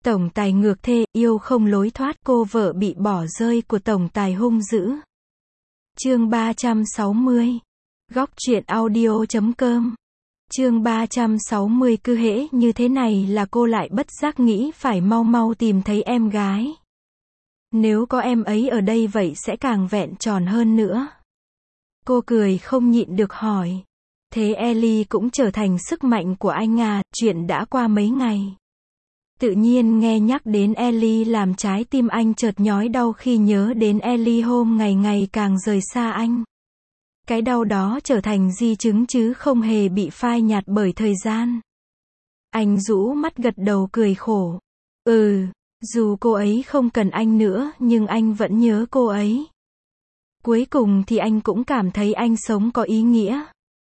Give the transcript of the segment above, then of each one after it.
Tổng tài ngược thê, yêu không lối thoát, cô vợ bị bỏ rơi của tổng tài hung dữ. Chương 360. Góc truyện audio.com. Chương 360. Cứ hễ như thế này là cô lại bất giác nghĩ phải mau mau tìm thấy em gái. Nếu có em ấy ở đây vậy sẽ càng vẹn tròn hơn nữa. Cô cười không nhịn được hỏi. Thế Ellie cũng trở thành sức mạnh của anh à? Chuyện đã qua mấy ngày. Tự nhiên nghe nhắc đến Ellie làm trái tim anh chợt nhói đau khi nhớ đến Ellie hôm ngày ngày càng rời xa anh. Cái đau đó trở thành di chứng chứ không hề bị phai nhạt bởi thời gian. Anh rũ mắt gật đầu cười khổ. Dù cô ấy không cần anh nữa nhưng anh vẫn nhớ cô ấy. Cuối cùng thì anh cũng cảm thấy anh sống có ý nghĩa.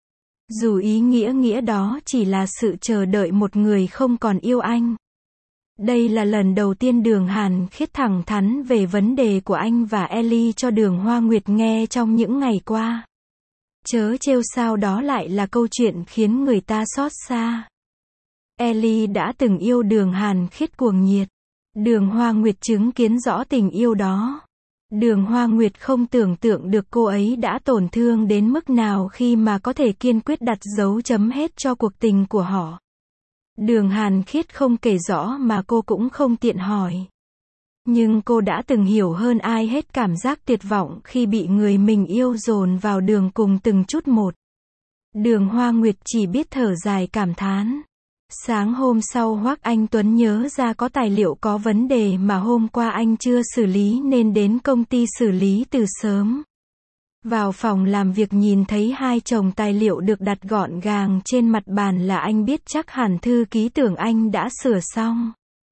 Dù ý nghĩa đó chỉ là sự chờ đợi một người không còn yêu anh. Đây là lần đầu tiên Đường Hàn Khiết thẳng thắn về vấn đề của anh và Ellie cho Đường Hoa Nguyệt nghe trong những ngày qua. Chớ trêu sao đó lại là câu chuyện khiến người ta xót xa. Ellie đã từng yêu Đường Hàn Khiết cuồng nhiệt. Đường Hoa Nguyệt chứng kiến rõ tình yêu đó. Đường Hoa Nguyệt không tưởng tượng được cô ấy đã tổn thương đến mức nào khi mà có thể kiên quyết đặt dấu chấm hết cho cuộc tình của họ. Đường Hàn Khiết không kể rõ mà cô cũng không tiện hỏi. Nhưng cô đã từng hiểu hơn ai hết cảm giác tuyệt vọng khi bị người mình yêu dồn vào đường cùng từng chút một. Đường Hoa Nguyệt chỉ biết thở dài cảm thán. Sáng hôm sau Hoắc Anh Tuấn nhớ ra có tài liệu có vấn đề mà hôm qua anh chưa xử lý nên đến công ty xử lý từ sớm. Vào phòng làm việc nhìn thấy hai chồng tài liệu được đặt gọn gàng trên mặt bàn là anh biết chắc hẳn thư ký tưởng anh đã sửa xong.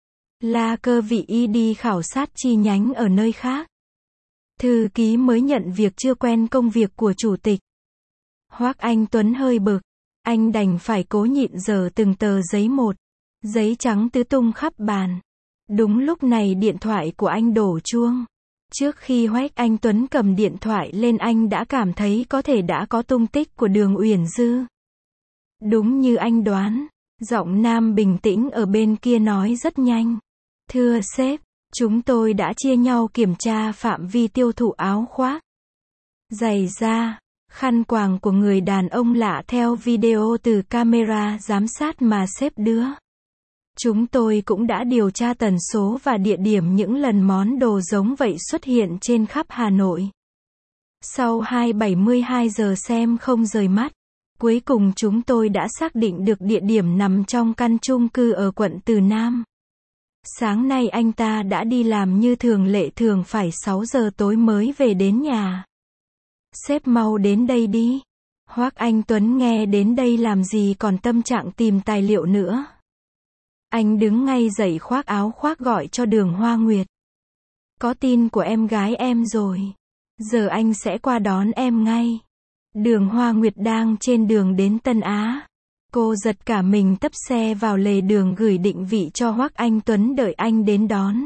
La Cơ vị y đi khảo sát chi nhánh ở nơi khác. Thư ký mới nhận việc chưa quen công việc của chủ tịch. Hoắc Anh Tuấn hơi bực. Anh đành phải cố nhịn dở từng tờ giấy một. Giấy trắng tứ tung khắp bàn. Đúng lúc này điện thoại của anh đổ chuông. Trước khi Hoắc Anh Tuấn cầm điện thoại lên anh đã cảm thấy có thể đã có tung tích của Đường Uyển Dư. Đúng như anh đoán, giọng nam bình tĩnh ở bên kia nói rất nhanh. Thưa sếp, chúng tôi đã chia nhau kiểm tra phạm vi tiêu thụ áo khoác, giày da, khăn quàng của người đàn ông lạ theo video từ camera giám sát mà sếp đưa. Chúng tôi cũng đã điều tra tần số và địa điểm những lần món đồ giống vậy xuất hiện trên khắp Hà Nội. Sau 72 giờ xem không rời mắt, cuối cùng chúng tôi đã xác định được địa điểm nằm trong căn chung cư ở quận Từ Nam. Sáng nay anh ta đã đi làm như thường lệ, thường phải 6 giờ tối mới về đến nhà. Sếp mau đến đây đi. Hoắc Anh Tuấn nghe đến đây làm gì còn tâm trạng tìm tài liệu nữa. Anh đứng ngay dậy khoác áo khoác gọi cho Đường Hoa Nguyệt. Có tin của em gái em rồi. Giờ anh sẽ qua đón em ngay. Đường Hoa Nguyệt đang trên đường đến Tân Á. Cô giật cả mình tấp xe vào lề đường gửi định vị cho Hoắc Anh Tuấn đợi anh đến đón.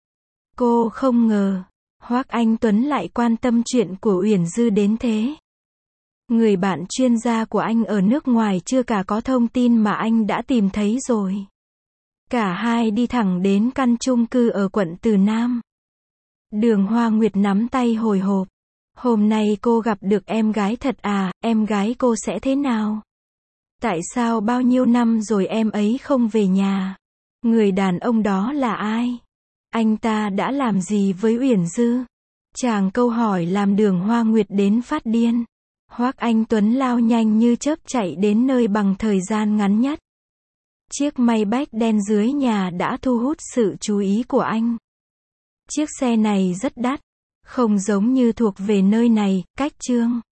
Cô không ngờ, Hoắc Anh Tuấn lại quan tâm chuyện của Uyển Dư đến thế. Người bạn chuyên gia của anh ở nước ngoài chưa cả có thông tin mà anh đã tìm thấy rồi. Cả hai đi thẳng đến căn chung cư ở quận Từ Nam. Đường Hoa Nguyệt nắm tay hồi hộp. Hôm nay cô gặp được em gái thật à, em gái cô sẽ thế nào? Tại sao bao nhiêu năm rồi em ấy không về nhà? Người đàn ông đó là ai? Anh ta đã làm gì với Uyển Dư? Chàng câu hỏi làm Đường Hoa Nguyệt đến phát điên. Hoắc Anh Tuấn lao nhanh như chớp chạy đến nơi bằng thời gian ngắn nhất. Chiếc Maybach đen dưới nhà đã thu hút sự chú ý của anh. Chiếc xe này rất đắt, không giống như thuộc về nơi này, cách Trương